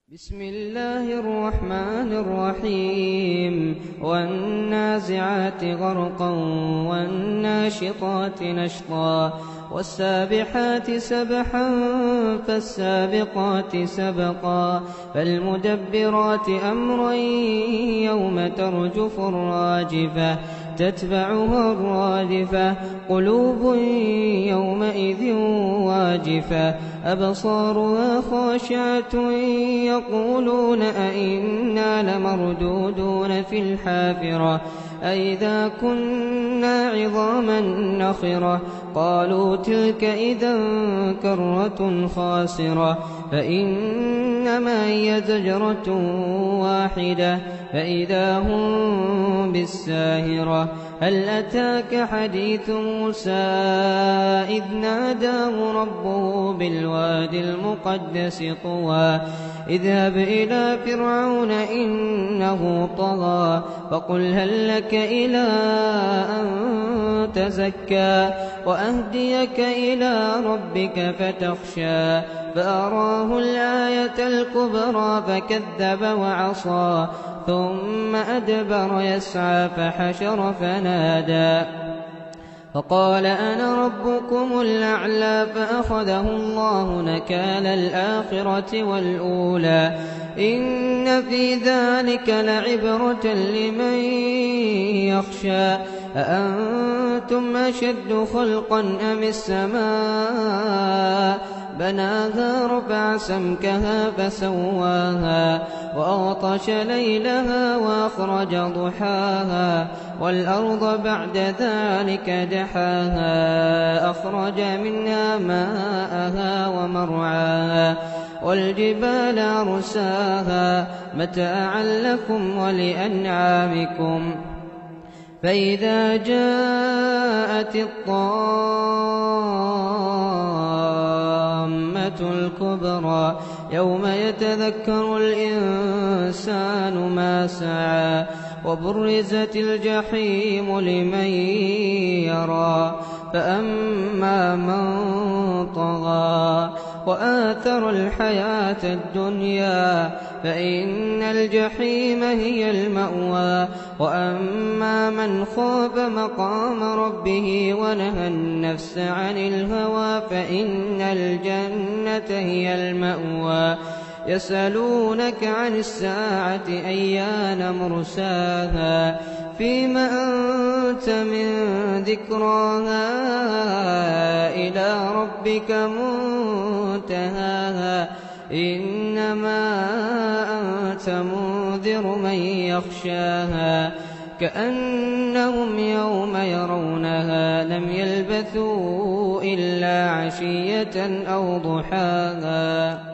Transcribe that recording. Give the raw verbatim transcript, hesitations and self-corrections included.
بسم الله الرحمن الرحيم والنازعات غرقا والناشطات نشطا والسابحات سبحا فالسابقات سبقا فالمدبرات أمرا يوم ترجف الراجفة تتبعها الرادفة قلوب يومئذ واجفة أبصارها خاشعة يقولون أئنا لمردودون في الحافرة أئذا كنا عظاما نخرة قالوا تلك إذا كرة خاسرة فإنما هي زجرة واحدة فإذا هم بالساهرة هل أتاك حديث موسى إذ ناداه ربه بالوادي المقدس طوى اذهب إلى فرعون إنه طغى فقل هل لك إلى أن تزكى وأهديك إلى ربك فتخشى فأراه الآية الكبرى فكذب وعصى ثم أدبر يسعى فحشر فنادى فقال أنا ربكم الأعلى فأخذه الله نكال الآخرة والأولى إن في ذلك لعبرة لمن يخشى أأنتم أشد خلقا أم السماء بناها رفع سمكها فسواها وأغطش ليلها وأخرج ضحاها والأرض بعد ذلك دحاها أخرج منها ماءها ومرعاها والجبال أرساها متاعا لكم ولأنعامكم فإذا جاءت الطامة الكبرى يوم يتذكر الإنسان ما سعى وبرزت الجحيم لمن يرى فأما من طغى وآثر الحياة الدنيا فإن الجحيم هي المأوى وأما من خاف مقام ربه ونهى النفس عن الهوى فإن الجنة هي المأوى يسألونك عن الساعة أيان مرساها فيما أنت من ذكراها إلى ربك منتهاها إنما أنت منذر من يخشاها كأنهم يوم يرونها لم يلبثوا إلا عشية أو ضحاها.